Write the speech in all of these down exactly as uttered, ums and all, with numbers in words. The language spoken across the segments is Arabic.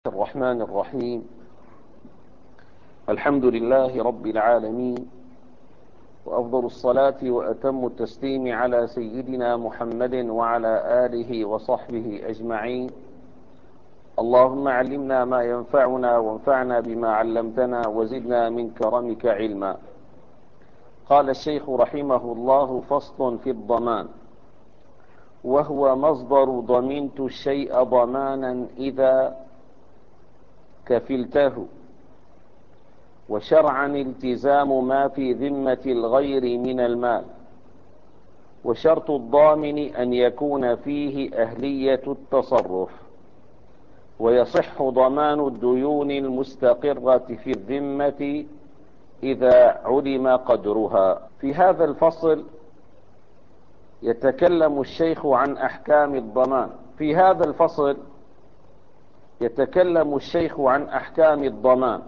الرحمن الرحيم. الحمد لله رب العالمين، وأفضل الصلاة وأتم التسليم على سيدنا محمد وعلى آله وصحبه أجمعين. اللهم علمنا ما ينفعنا وانفعنا بما علمتنا وزدنا من كرمك علما. قال الشيخ رحمه الله: فصل في الضمان، وهو مصدر ضمنت الشيء ضمانا إذا كفلته، وشرعا التزام ما في ذمة الغير من المال، وشرط الضامن أن يكون فيه أهلية التصرف، ويصح ضمان الديون المستقرة في الذمة إذا علم قدرها. في هذا الفصل يتكلم الشيخ عن أحكام الضمان. في هذا الفصل يتكلم الشيخ عن أحكام الضمان،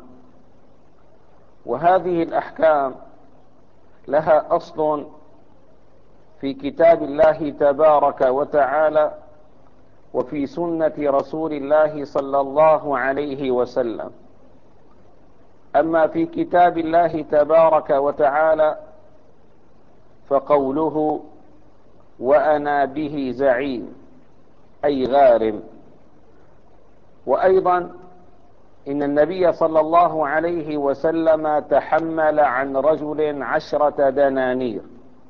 وهذه الأحكام لها أصل في كتاب الله تبارك وتعالى وفي سنة رسول الله صلى الله عليه وسلم. أما في كتاب الله تبارك وتعالى فقوله: وأنا به زعيم، أي غارم. وأيضا إن النبي صلى الله عليه وسلم تحمل عن رجل عشرة دنانير.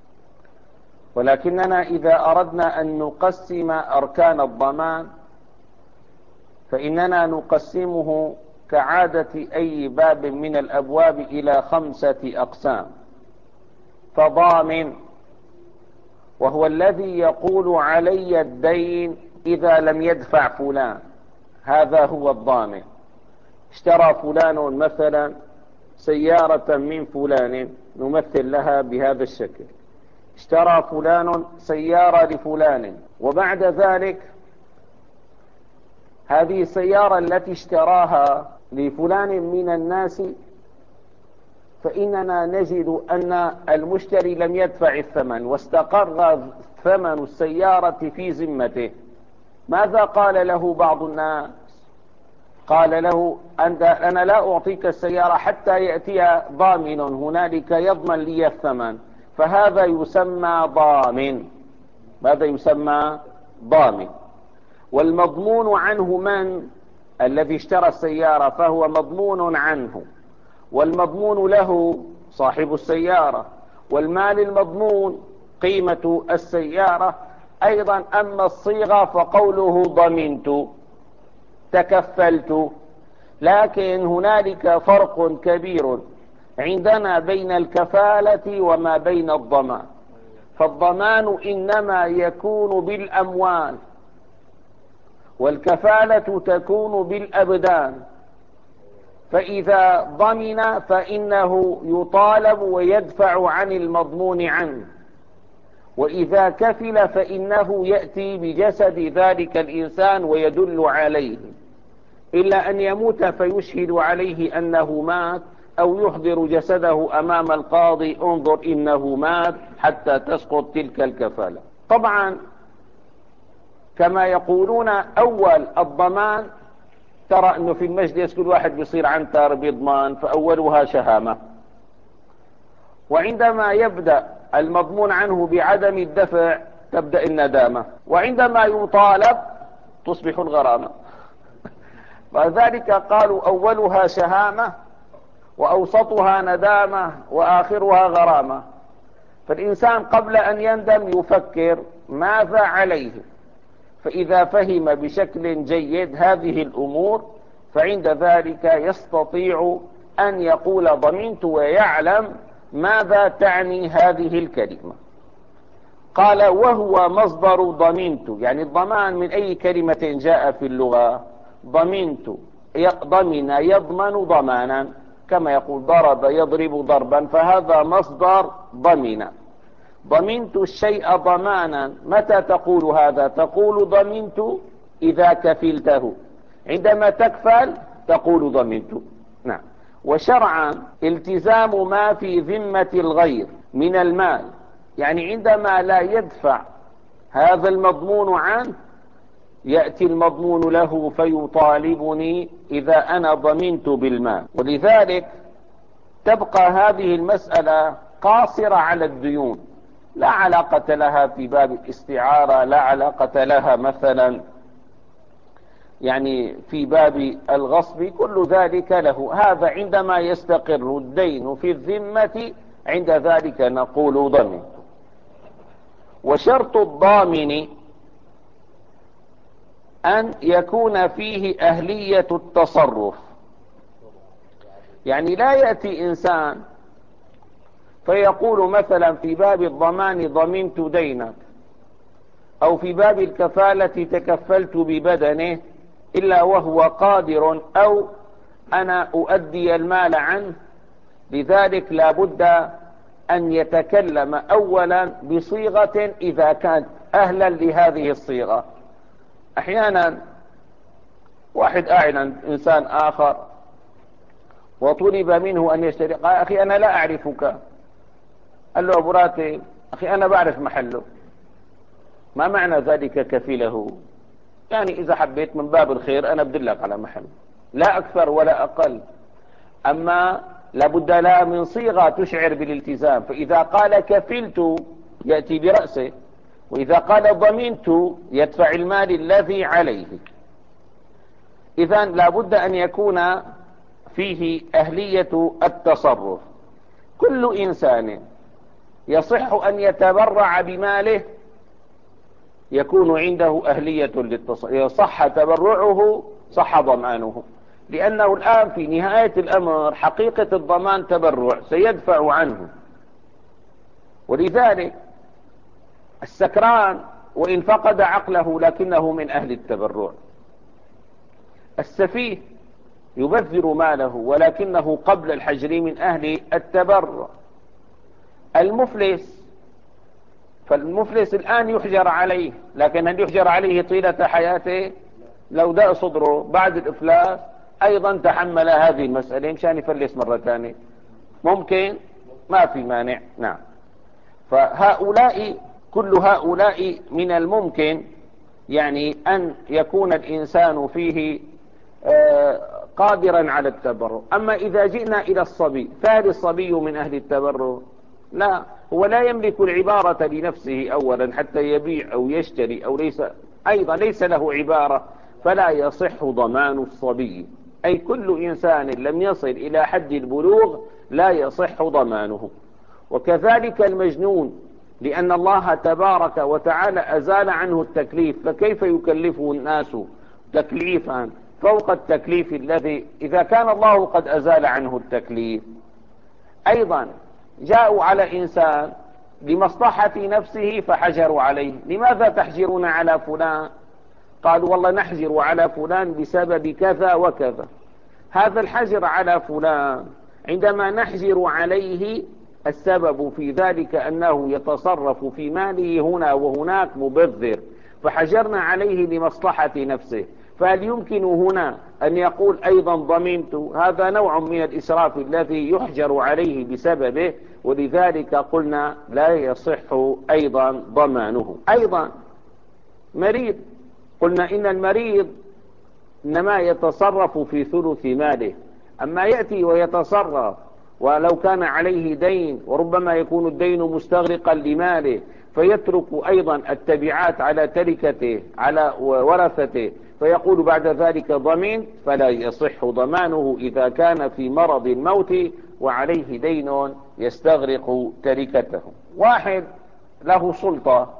ولكننا إذا أردنا أن نقسم أركان الضمان فإننا نقسمه كعادة أي باب من الأبواب إلى خمسة أقسام. فضامن، وهو الذي يقول علي الدين إذا لم يدفع فلان، هذا هو الضامن. اشترى فلان مثلا سيارة من فلان، نمثل لها بهذا الشكل: اشترى فلان سيارة لفلان، وبعد ذلك هذه السيارة التي اشتراها لفلان من الناس فإننا نجد أن المشتري لم يدفع الثمن واستقر ثمن السيارة في ذمته. ماذا قال له بعض الناس؟ قال له: أنت أنا لا أعطيك السيارة حتى يأتي ضامن هنالك يضمن لي الثمن. فهذا يسمى ضامن. ماذا يسمى؟ ضامن. والمضمون عنه من؟ الذي اشترى السيارة، فهو مضمون عنه، والمضمون له صاحب السيارة، والمال المضمون قيمة السيارة أيضا. أما الصيغة فقوله ضمنت، تكفلت. لكن هنالك فرق كبير عندنا بين الكفالة وما بين الضمان. فالضمان إنما يكون بالأموال، والكفالة تكون بالأبدان. فإذا ضمن فإنه يطالب ويدفع عن المضمون عنه، وإذا كفل فإنه يأتي بجسد ذلك الإنسان ويدل عليه، إلا أن يموت فيشهد عليه أنه مات، أو يحضر جسده أمام القاضي: انظر إنه مات، حتى تسقط تلك الكفالة. طبعا كما يقولون أول الضمان، ترى أنه في المجلس كل واحد بيصير عنتر بيضمان، فأولها شهامة. وعندما يبدأ المضمون عنه بعدم الدفع تبدأ الندامة، وعندما يطالب تصبح الغرامة. فذلك قالوا أولها شهامة، وأوسطها ندامة، وآخرها غرامة. فالإنسان قبل أن يندم يفكر ماذا عليه، فإذا فهم بشكل جيد هذه الأمور فعند ذلك يستطيع أن يقول ضمنت، ويعلم ماذا تعني هذه الكلمة. قال: وهو مصدر ضمنت، يعني الضمان من أي كلمة جاء في اللغة؟ ضمنت، ضمن يضمن ضمانا، كما يقول ضرب يضرب ضربا، فهذا مصدر ضمن. ضمنت الشيء ضمانا. متى تقول هذا؟ تقول ضمنت إذا كفلته. عندما تكفل تقول ضمنت. نعم. وشرعا التزام ما في ذمة الغير من المال، يعني عندما لا يدفع هذا المضمون عنه يأتي المضمون له فيطالبني إذا أنا ضمنت بالمال. ولذلك تبقى هذه المسألة قاصرة على الديون، لا علاقة لها في باب الاستعارة، لا علاقة لها مثلا يعني في باب الغصب، كل ذلك له. هذا عندما يستقر الدين في الذمة عند ذلك نقول ضمن. وشرط الضامن أن يكون فيه أهلية التصرف. يعني لا يأتي إنسان فيقول مثلا في باب الضمان ضمنت دينك، أو في باب الكفالة تكفلت ببدنه، إلا وهو قادر أو أنا أؤدي المال عنه. لذلك لا بد أن يتكلم أولا بصيغة إذا كان أهلا لهذه الصيغة. أحيانا واحد أعلن إنسان آخر وطلب منه أن يشتري، قال أخي أنا لا أعرفك. قال له أبو راتب أخي أنا بعرف محله. ما معنى ذلك كفله؟ يعني إذا حبيت من باب الخير أنا بدلك على محل، لا أكثر ولا أقل. أما لابد لا من صيغة تشعر بالالتزام. فإذا قال كفلت يأتي برأسه، وإذا قال ضمنت يدفع المال الذي عليه. إذن لابد أن يكون فيه أهلية التصرف. كل إنسان يصح أن يتبرع بماله يكون عنده أهلية للتصرف، صح تبرعه صح ضمانه، لأنه الآن في نهاية الأمر حقيقة الضمان تبرع سيدفع عنه. ولذلك السكران وإن فقد عقله لكنه من أهل التبرع، السفيه يبذر ماله ولكنه قبل الحجر من أهل التبرع، المفلس فالمفلس الآن يحجر عليه، لكن هل يحجر عليه طيلة حياته؟ لو داء صدره بعد الإفلاس أيضا تحمل هذه المسألة مشان يفلس مرة ثانية، ممكن؟ ما في مانع. نعم. فهؤلاء كل هؤلاء من الممكن يعني أن يكون الإنسان فيه قادرا على التبرع. أما إذا جئنا إلى الصبي، فهل الصبي من أهل التبرع؟ لا، هو لا يملك العبارة لنفسه أولا حتى يبيع أو يشتري، أو ليس أيضا ليس له عبارة، فلا يصح ضمان الصبي. أي كل إنسان لم يصل إلى حد البلوغ لا يصح ضمانه. وكذلك المجنون، لأن الله تبارك وتعالى أزال عنه التكليف، فكيف يكلفه الناس تكليفا فوق التكليف الذي إذا كان الله قد أزال عنه التكليف. أيضا جاءوا على إنسان لمصلحة نفسه فحجروا عليه. لماذا تحجرون على فلان؟ قالوا والله نحجر على فلان بسبب كذا وكذا. هذا الحجر على فلان عندما نحجر عليه السبب في ذلك أنه يتصرف في ماله هنا وهناك مبذر، فحجرنا عليه لمصلحة نفسه. فهل يمكن هنا أن يقول أيضا ضمنت؟ هذا نوع من الإسراف الذي يحجر عليه بسببه، ولذلك قلنا لا يصح أيضا ضمانه. أيضا مريض، قلنا إن المريض إنما يتصرف في ثلث ماله، أما يأتي ويتصرف ولو كان عليه دين وربما يكون الدين مستغرقا لماله فيترك أيضا التبعات على تركته على ورثته فيقول بعد ذلك ضمين، فلا يصح ضمانه إذا كان في مرض الموت وعليه دين يستغرق تركته. واحد له سلطة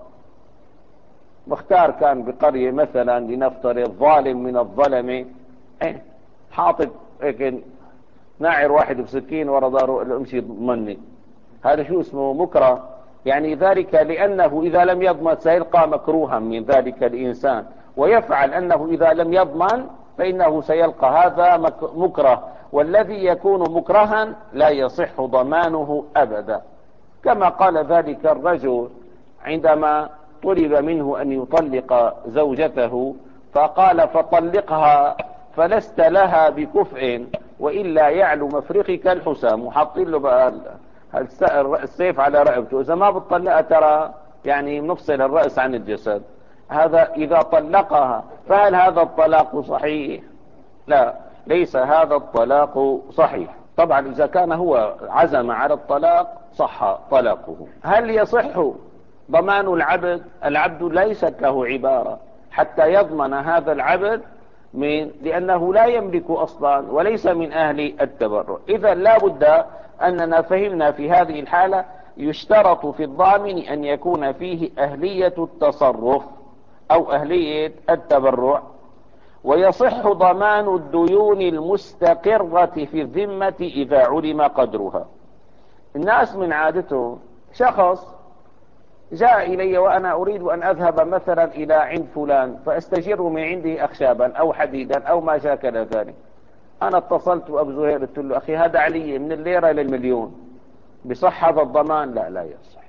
مختار كان بقرية مثلا لنفترض ظالم من الظلمة، ايه حاطط هيك ناعر واحد بسكين ورا داره امشي يضمني، هذا شو اسمه؟ مكره. يعني ذلك لأنه إذا لم يضمن سيلقى مكروها من ذلك الإنسان، ويفعل أنه إذا لم يضمن فإنه سيلقى هذا مكره، والذي يكون مكرها لا يصح ضمانه أبدا. كما قال ذلك الرجل عندما طلب منه أن يطلق زوجته فقال فطلقها فلست لها بكفء وإلا يعلو مفرقك الحسام، وحاطين له بقى السيف على رقبته، إذا ما بتطلقها ترى يعني نفصل الرأس عن الجسد. هذا إذا طلقها، فهل هذا الطلاق صحيح؟ لا، ليس هذا الطلاق صحيح. طبعا إذا كان هو عزم على الطلاق صح طلاقه. هل يصح ضمان العبد؟ العبد ليست له عبارة حتى يضمن هذا العبد من لأنه لا يملك أصلا وليس من أهل التبرع. إذا لا بد أننا فهمنا في هذه الحالة يشترط في الضامن أن يكون فيه أهلية التصرف أو أهلية التبرع. ويصح ضمان الديون المستقرة في الذمة إذا علم قدرها. الناس من عادتهم، شخص جاء إلي وأنا أريد أن أذهب مثلا إلى عند فلان فأستجر من عنده أخشابا أو حديدا أو ما شاكل ذلك. أنا اتصلت بأبو زهير قلت له أخي هذا علي من الليرة للمليون، بصح هذا الضمان؟ لا لا يصح.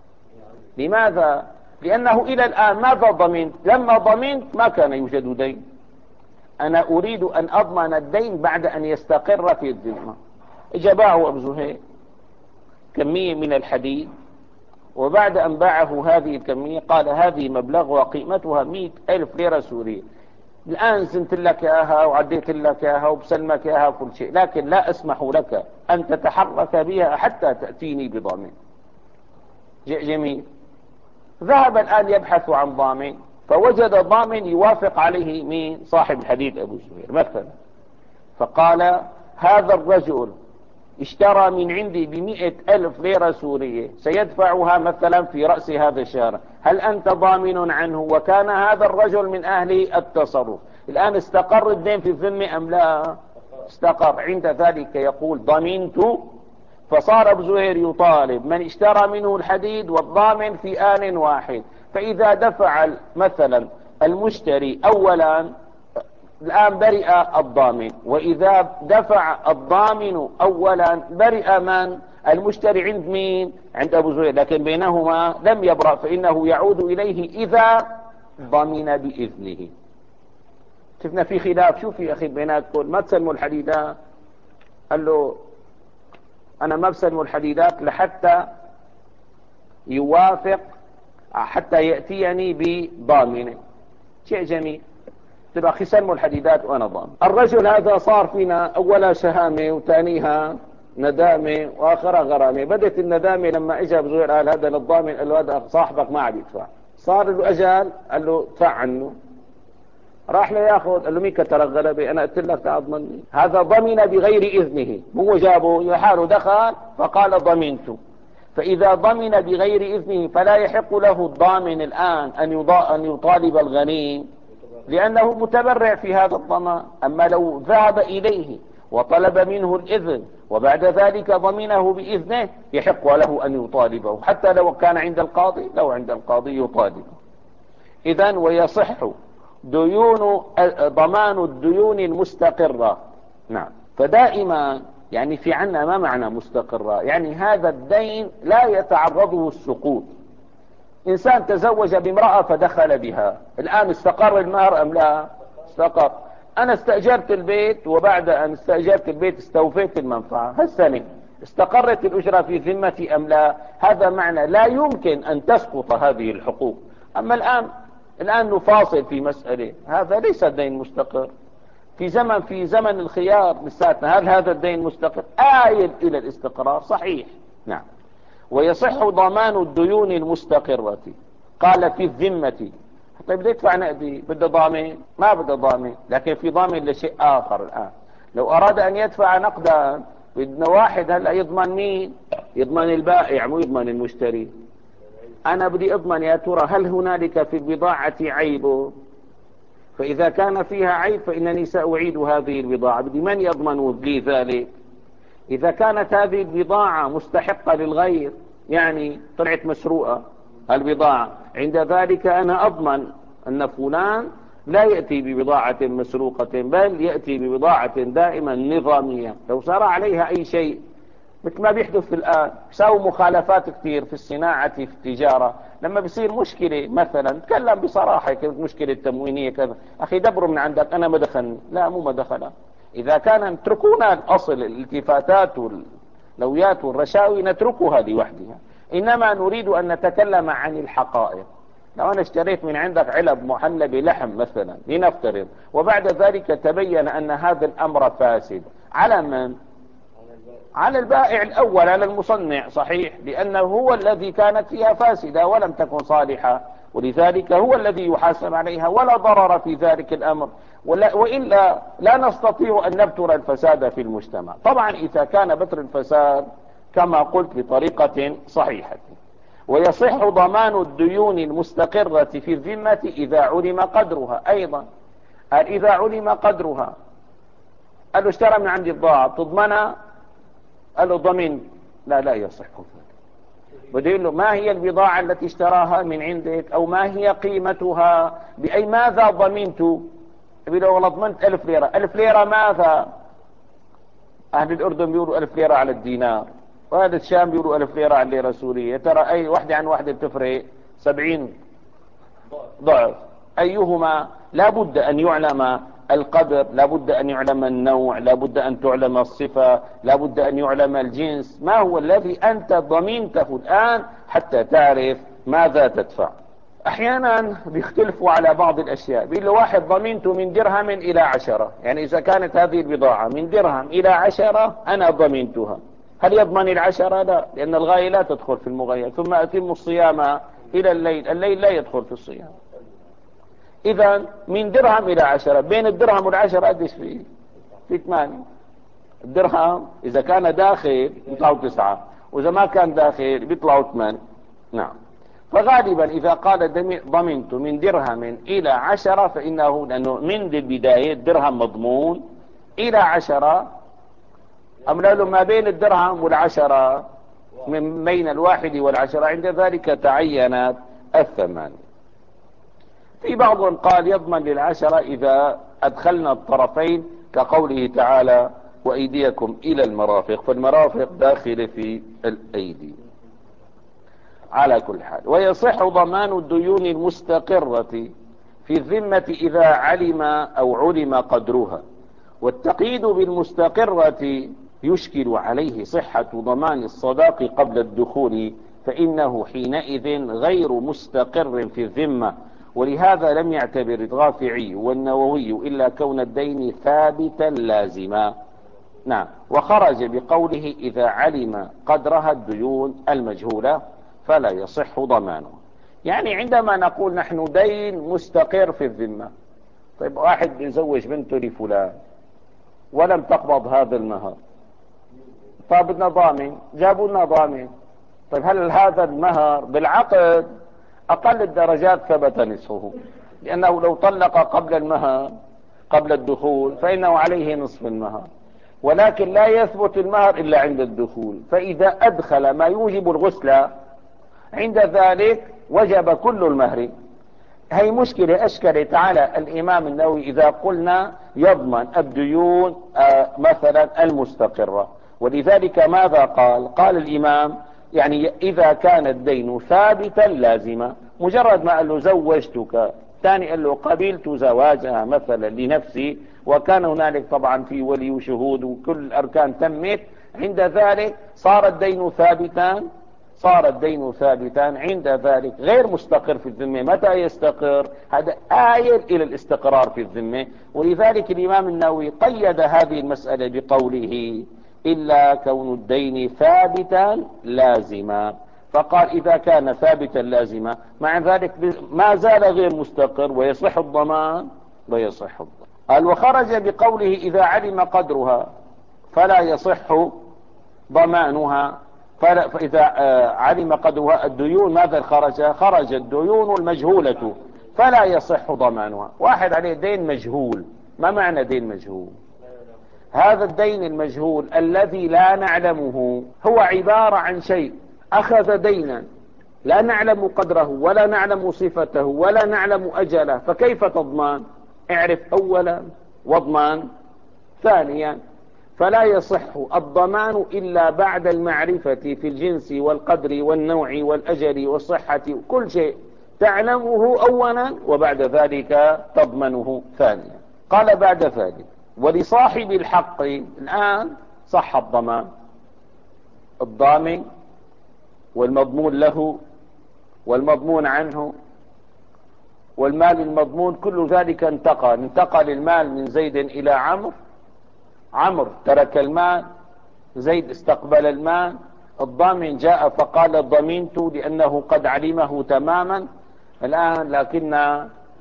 لماذا؟ لأنه إلى الآن ماذا ضمنت؟ لما ضمنت ما كان يوجد دين. أنا أريد أن أضمن الدين بعد أن يستقر في الذمة. إجا باعه أبو زهير كمية من الحديد، وبعد أن باعه هذه الكمية قال هذه مبلغ وقيمتها مئة ألف ليرة سورية. الآن زنت لك إياها وعديت لك إياها وبسلمك إياها كل شيء، لكن لا أسمح لك أن تتحرك بها حتى تأتيني بضامن. جميل. ذهب الآن يبحث عن ضامن فوجد ضامن يوافق عليه من صاحب الحديد أبو زهير مثلا، فقال هذا الرجل اشترى من عندي بمئة ألف ليرة سورية سيدفعها مثلا في رأس هذا الشهر، هل أنت ضامن عنه؟ وكان هذا الرجل من أهل التصرف. الآن استقر الدين في الذمة أم لا؟ استقر. عند ذلك يقول ضمنت. فصار أبو زهير يطالب من اشترى منه الحديد والضامن في آن واحد. فإذا دفع مثلا المشتري أولا الآن برئ الضامن، وإذا دفع الضامن أولا برئ من؟ المشتري عند مين؟ عند أبو زهير، لكن بينهما لم يبرأ فإنه يعود إليه إذا ضمن بإذنه. شفنا في خلاف. شوف يا أخي بيناتكم ما تسلموا الحديدات. قال له أنا ما بسلم الحديدات لحتى يوافق حتى يأتيني بضامنه. شيء جميل. تبقى أخي سلموا الحديدات وأنا ضامن. الرجل هذا صار فينا أولا شهامة وثانيها ندامة وآخرها غرامة. بدت الندامة لما إجا أبو زهير قال هذا للضامن، قال له هذا صاحبك ما عم يدفع. صار له أجل قال له ادفع عنه. راح لياخذ قال له مين كتر الغلبة؟ أنا قلت لك تضمني. هذا ضمن بغير إذنه، هو جابه يحاله دخل فقال ضمنت. فإذا ضمن بغير إذنه فلا يحق له الضامن الآن أن يطالب الغني لأنه متبرع في هذا الضمان. أما لو ذهب إليه وطلب منه الإذن وبعد ذلك ضمنه بإذنه يحق له أن يطالبه حتى لو كان عند القاضي، لو عند القاضي يطالبه. إذن ويصح ديون ضمان الديون المستقرة. نعم. فدائما يعني في عنا ما معنى مستقرة؟ يعني هذا الدين لا يتعرضه السقوط. إنسان تزوج بامرأة فدخل بها، الآن استقر المهر أم لا؟ استقر. أنا استأجرت البيت وبعد أن استأجرت البيت استوفيت المنفعة هالسنة، استقرت الأجرة في ذمتي أم لا؟ هذا معنى لا يمكن أن تسقط هذه الحقوق. أما الآن الآن نفاصل في مسألة، هذا ليس الدين مستقر. في زمن في زمن الخيار لساتنا، هل هذا الدين مستقر؟ آيل إلى الاستقرار. صحيح. نعم. ويصح ضمان الديون المستقرة. قال في الذمة. طيب بده يدفع نقدي، بده ضامن؟ ما بده ضامن، لكن في ضامن لشيء آخر. الآن لو أراد أن يدفع نقدا بدنا واحد هلا يضمن مين؟ يضمن البائع مو يضمن المشتري. أنا بدي أضمن يا ترى هل هنالك في البضاعة عيب؟ فإذا كان فيها عيب فإنني سأعيد هذه البضاعة. بدي من يضمن لي ذلك؟ إذا كانت هذه البضاعة مستحقة للغير، يعني طلعت مسروقة البضاعة، عند ذلك أنا أضمن أن فلان لا يأتي ببضاعة مسروقة بل يأتي ببضاعة دائما نظامية. لو صار عليها أي شيء مثل ما بيحدث الآن، يساوي مخالفات كثير في الصناعة في التجارة، لما بيصير مشكلة مثلا تكلم بصراحة كانت مشكلة تموينية كذا، أخي دبروا من عندك أنا ما دخلني. لا مو ما دخلها. إذا كان اتركونا الأصل الالتفاتات واللويات والرشاوي نتركها لوحدها، إنما نريد أن نتكلم عن الحقائق. لو أنا اشتريت من عندك علب محلى بلحم مثلا لنفترض، وبعد ذلك تبين أن هذا الأمر فاسد، على من؟ على البائع الأول، على المصنع، صحيح، لأنه هو الذي كانت فيها فاسدة ولم تكن صالحة، ولذلك هو الذي يحاسب عليها، ولا ضرر في ذلك الأمر. وإلا لا نستطيع أن نبتر الفساد في المجتمع. طبعا إذا كان بتر الفساد كما قلت بطريقة صحيحة. ويصح ضمان الديون المستقرة في الذمة إذا علم قدرها. أيضا قال إذا علم قدرها، قال له اشترى من عندي بضاعة تضمنها، قال له ضمن، لا لا يصح ذلك. بده يقول له ما هي البضاعة التي اشتراها من عندك، أو ما هي قيمتها، بأي ماذا ضمنت؟ يقول له والله ضمنت ألف ليرة. ألف ليرة ماذا؟ أهل الأردن بيقولوا ألف ليرة على الدينار، وهذا الشام بيقولوا ألف ليرة على الليرة السورية. ترى أي واحدة عن واحدة بتفرق سبعين ضعف. أيهما؟ لا بد أن يعلم القدر، لا بد أن يعلم النوع، لا بد أن تعلم الصفة، لا بد أن يعلم الجنس، ما هو الذي أنت ضمنته الآن حتى تعرف ماذا تدفع. أحيانا بيختلفوا على بعض الأشياء، بيقول له واحد ضمنته من درهم إلى عشرة، يعني إذا كانت هذه البضاعة من درهم إلى عشرة أنا ضمنتها. هل يضمن العشرة؟ لا، لأن الغاية لا تدخل في المغاية. ثم أتم الصيام إلى الليل، الليل لا يدخل في الصيام. إذا من درهم إلى عشرة، بين الدرهم والعشرة قديش فيه؟ في ثمانية. الدرهم إذا كان داخل بيطلعوا تسعة، وإذا ما كان داخل بيطلعوا ثمان. نعم. فغالبا إذا قال ضمنت من درهم إلى عشرة فإنه، لأنه من البداية الدرهم مضمون إلى عشرة، أملا له ما بين الدرهم والعشرة، من بين الواحد والعشرة، عند ذلك تعينت الثمان. في بعضهم قال يضمن للعشرة إذا أدخلنا الطرفين، كقوله تعالى وأيديكم إلى المرافق، فالمرافق داخل في الأيدي. على كل حال، ويصح ضمان الديون المستقرة في الذمة إذا علم أو علم قدرها. والتقييد بالمستقرة يشكل عليه صحة ضمان الصداق قبل الدخول، فإنه حينئذ غير مستقر في الذمة. ولهذا لم يعتبر الرافعي والنووي إلا كون الدين ثابتا لازما. نعم. وخرج بقوله إذا علم قدرها الديون المجهولة فلا يصح ضمانه. يعني عندما نقول نحن دين مستقر في الذمة، طيب واحد يزوج بنته لفلان ولم تقبض هذا المهر، فبدنا ضامن، جابوا لنا ضامن. طيب هل هذا المهر بالعقد أقل الدرجات ثبت نصفه، لأنه لو طلق قبل المهر قبل الدخول فإنه عليه نصف المهر، ولكن لا يثبت المهر إلا عند الدخول. فإذا أدخل ما يوجب الغسل عند ذلك وجب كل المهر. هي مشكلة أشكلت على الإمام النووي إذا قلنا يضمن الديون آه مثلا المستقرة. ولذلك ماذا قال؟ قال الإمام يعني إذا كان الدين ثابتا لازما، مجرد ما قال له زوجتك، ثاني قال له قبلت زواجها مثلا لنفسي، وكان هنالك طبعا في ولي وشهود وكل الأركان تمت، عند ذلك صار الدين ثابتا، صار الدين ثابتا عند ذلك غير مستقر في الذمة. متى يستقر؟ هذا آية إلى الاستقرار في الذمة. ولذلك الإمام النووي قيد هذه المسألة بقوله إلا كون الدين ثابتا لازما، فقال إذا كان ثابتا لازما مع ذلك ما زال غير مستقر ويصح الضمان ويصح الضمان. قال وخرج بقوله إذا علم قدرها فلا يصح ضمانها. فإذا علم قدرها الديون ماذا خرج؟ خرج الديون المجهولة فلا يصح ضمانها. واحد عليه دين مجهول. ما معنى دين مجهول؟ هذا الدين المجهول الذي لا نعلمه هو عبارة عن شيء أخذ دينا لا نعلم قدره ولا نعلم صفته ولا نعلم أجله، فكيف تضمان؟ اعرف أولا واضمان ثانيا. فلا يصح الضمان إلا بعد المعرفة في الجنس والقدر والنوع والأجل والصحة، كل شيء تعلمه أولا وبعد ذلك تضمنه ثانيا. قال بعد ذلك ولصاحب الحق، الآن صح الضمان، الضامن والمضمون له والمضمون عنه والمال المضمون كل ذلك انتقل انتقل المال من زيد إلى عمرو، عمرو ترك المال، زيد استقبل المال، الضامن جاء فقال ضمنت لأنه قد علمه تماما الآن، لكن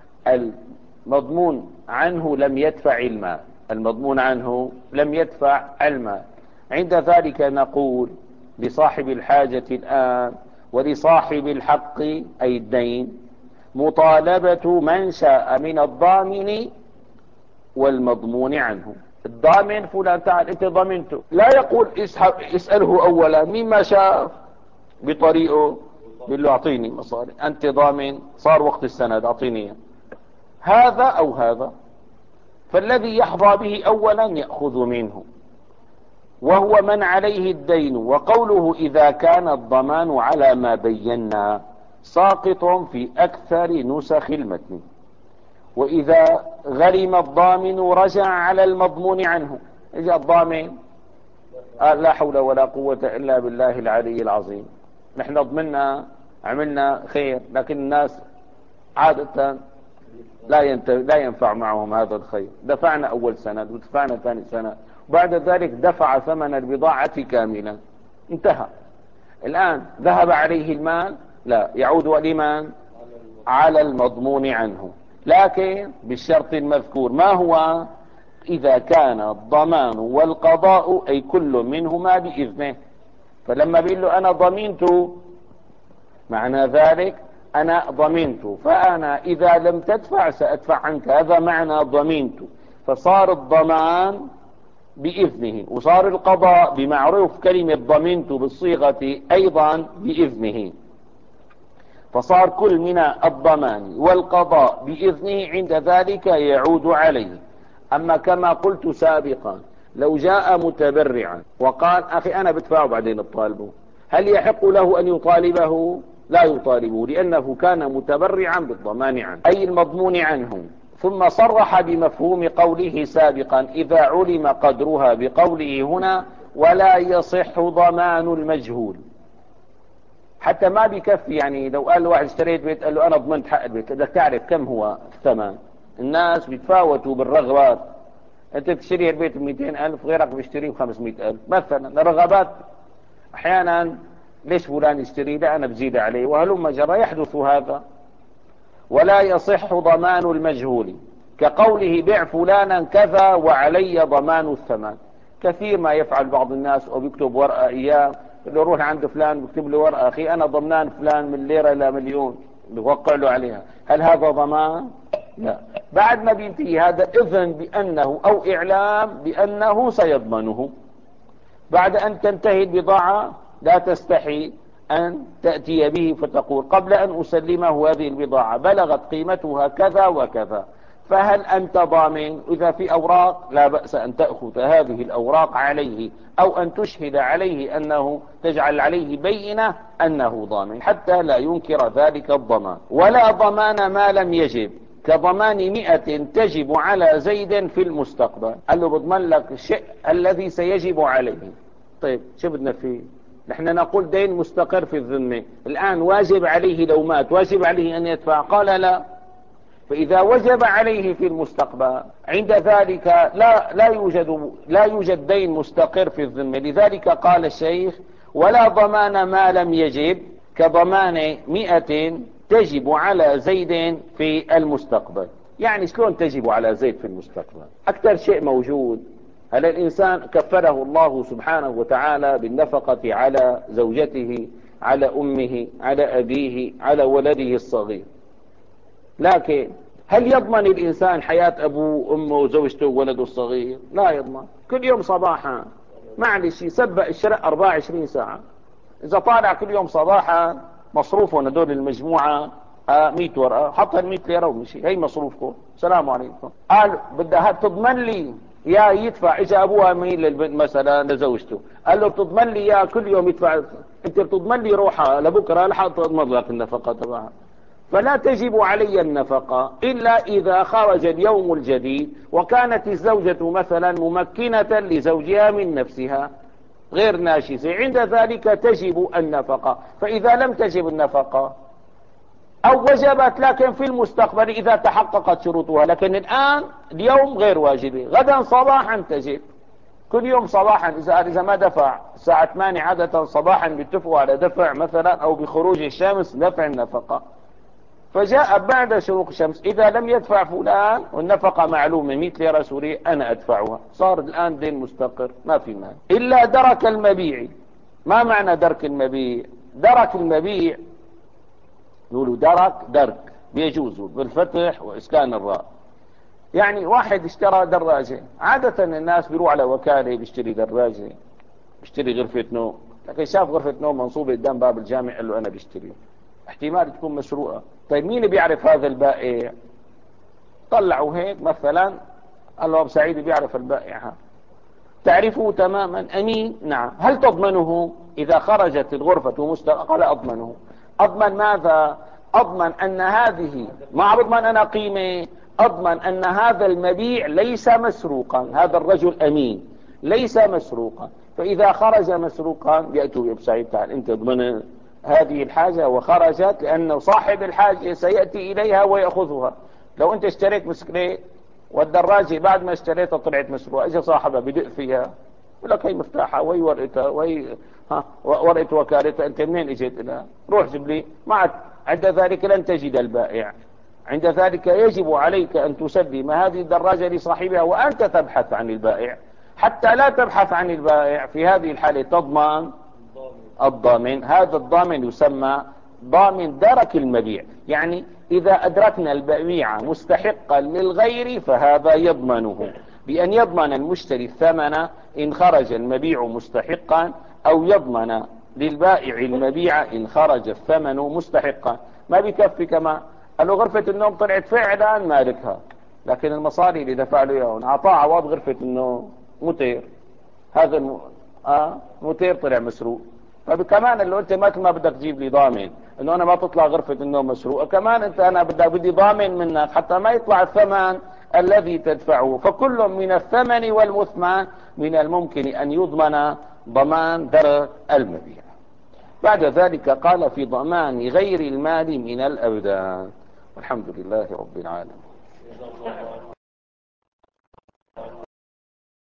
المضمون عنه لم يدفع المال، المضمون عنه لم يدفع المال. عند ذلك نقول لصاحب الحاجة الآن ولصاحب الحق أي الدين مطالبة من شاء من الضامن والمضمون عنه. الضامن فلان تعال انت ضمنته، لا يقول اسحب اسأله اولا مما شاء بطريقه، بيقول له اعطيني مصاري، انت ضامن صار وقت السند اعطيني هذا او هذا، فالذي يحظى به اولا يأخذ منه وهو من عليه الدين. وقوله اذا كان الضمان على ما بينا ساقط في اكثر نسخ المتن، واذا غرم الضامن رجع على المضمون عنه. اجى الضامن قال لا حول ولا قوة الا بالله العلي العظيم، نحن ضمننا عملنا خير، لكن الناس عادة لا لا ينفع معهم هذا الخير، دفعنا اول سند ودفعنا ثاني سند وبعد ذلك دفع ثمن البضاعة كاملا، انتهى. الآن ذهب عليه المال، لا يعود لمن؟ على المضمون عنه، لكن بالشرط المذكور. ما هو؟ إذا كان الضمان والقضاء أي كل منهما بإذنه. فلما بيقول له أنا ضمنت معنى ذلك أنا ضمنت، فأنا إذا لم تدفع سأدفع عنك، هذا معنى ضمنت. فصار الضمان بإذنه وصار القضاء بمعروف كلمة ضمنت بالصيغة أيضا بإذنه، فصار كل من الضمان والقضاء بإذنه، عند ذلك يعود عليه. أما كما قلت سابقا لو جاء متبرعا وقال أخي أنا بدفعه بعدين الطالبه، هل يحق له أن يطالبه؟ لا يطالبه، لأنه كان متبرعا بالضمان عنه أي المضمون عنه. ثم صرح بمفهوم قوله سابقا إذا علم قدرها بقوله هنا ولا يصح ضمان المجهول. حتى ما بيكفي، يعني لو قال له واحد اشتريت بيت قال له أنا ضمنت حق البيت، بدك تعرف كم هو الثمن. الناس بيتفاوتوا بالرغبات، أنت بتشتري البيت ب مئتين ألف غيرك بيشتريه ب خمسمئة ألف مثلا، الرغبات أحيانا ليش فلان يشتري؟ لا أنا بزيد عليه وهلم جرى، يحدث هذا. ولا يصح ضمان المجهول كقوله بيع فلانا كذا وعلي ضمان الثمن. كثير ما يفعل بعض الناس أو بيكتب ورقة إياه، يقول له روح عند فلان بكتب له ورقة أخي أنا ضمنان فلان من ليرة إلى مليون، بيوقع له عليها. هل هذا ضمان؟ لا. بعد ما بينتهي هذا إذن بأنه أو إعلام بأنه سيضمنه. بعد أن تنتهي البضاعة لا تستحي أن تأتي به فتقول قبل أن أسلمه هذه البضاعة بلغت قيمتها كذا وكذا، فهل أنت ضامن؟ إذا في أوراق لا بأس أن تأخذ هذه الأوراق عليه أو أن تشهد عليه أنه تجعل عليه بينة أنه ضامن حتى لا ينكر ذلك الضمان. ولا ضمان ما لم يجب كضمان مئة تجب على زيد في المستقبل. قال له بضمن لك الشيء الذي سيجب عليه. طيب شو بدنا فيه؟ نحن نقول دين مستقر في الذمة، الآن واجب عليه لو مات واجب عليه أن يدفع؟ قال لا. فإذا وجب عليه في المستقبل عند ذلك لا لا يوجد لا يوجد دين مستقر في الذمة. لذلك قال الشيخ ولا ضمان ما لم يجب كضمان مئة تجب على زيد في المستقبل. يعني شلون تجب على زيد في المستقبل؟ أكثر شيء موجود هل الإنسان كفله الله سبحانه وتعالى بالنفقة على زوجته، على أمه، على أبيه، على ولده الصغير، لكن هل يضمن الإنسان حياة أبوه وأمه وزوجته وولده الصغير؟ لا يضمن. كل يوم صباحا معلش يسبق الشرق أربعة وعشرين ساعة، إذا طالع كل يوم صباحا مصروفهم هدول المجموعة مئة ورقة، حط المئة ليرة ومشي، هي مصروفكم السلام عليكم. قال بدها تضمن لي يا يدفع، اجى ابوها مين للبنت مثلا لزوجته قال له بتضمن لي يا كل يوم يدفع، انت بتضمن لي روحها لبكره لحد تضمن لك النفقه تبعها. فلا تجب علي النفقه الا اذا خرج اليوم الجديد وكانت الزوجه مثلا ممكنه لزوجها من نفسها غير ناشزه، عند ذلك تجب النفقه. فاذا لم تجب النفقه او وجبت لكن في المستقبل اذا تحققت شروطها، لكن الان اليوم غير واجبة، غدا صباحا تجب. كل يوم صباحا اذا اذا ما دفع الساعة ثمانية عادة صباحا بيتفقوا على دفع مثلا، او بخروج الشمس دفع النفقة، فجاء بعد شروق الشمس اذا لم يدفع فلان والنفقة معلومة مئة ليرة سورية انا ادفعها، صار الان دين مستقر ما في مال. الا درك المبيع. ما معنى درك المبيع؟ درك المبيع يقولوا درك درك بيجوز بالفتح واسكان الراء. يعني واحد اشترى دراجة، عادة الناس بيروح على وكالة بيشتري دراجة، بيشتري غرفة نوم، لكن شاف غرفة نوم منصوبة قدام باب الجامع قال له انا بشتري، احتمال تكون مسروقة. طيب مين بيعرف هذا البائع؟ طلعوا هيك مثلا قال له ابو سعيد بيعرف البائع، تعرفه تماما امين؟ نعم. هل تضمنه اذا خرجت الغرفة مستقرة؟ قال اضمنه. اضمن ماذا؟ اضمن ان هذه، ما اضمن انا قيمة، اضمن ان هذا المبيع ليس مسروقا، هذا الرجل امين ليس مسروقا. فاذا خرج مسروقا يأتوا يا ابو سعيد تعال انت ضمن هذه الحاجة وخرجت، لانه صاحب الحاجة سيأتي اليها ويأخذها. لو انت اشتريت بسكليت والدراجة بعد ما اشتريتها طلعت مسروقة، اجى صاحبها بدق فيها يقول لك هي مفتاحها وهي ورقتها وهي ها ورقة وكالتها، انت منين اجيت لها؟ روح جيب لي. ما عند ذلك لن تجد البائع. عند ذلك يجب عليك ان تسلم هذه الدراجة لصاحبها وانت تبحث عن البائع. حتى لا تبحث عن البائع في هذه الحالة تضمن الضامن. هذا الضامن يسمى ضامن درك المبيع. يعني اذا ادركنا البيع مستحقا للغير فهذا يضمنه بان يضمن المشتري الثمن ان خرج المبيع مستحقا، او يضمن للبائع المبيع ان خرج الثمن مستحقا. ما بيكفي كما قال له غرفة النوم طلعت فعلا مالكها، لكن المصاري اللي دفع له اياهم اعطاه عوض غرفة النوم موتير، هذا الم... آه موتير طلع مسروق. فكمان اللي انت مثل ما بدك تجيب لي ضامن انه انا ما تطلع غرفة النوم مسروقة، كمان انت انا بدك بدي ضامن منك حتى ما يطلع الثمن الذي تدفعه. فكل من الثمن والمثمن من الممكن ان يضمن ضمان درك المبيع. بعد ذلك قال في ضمان غير المال من الابدان. والحمد لله رب العالمين.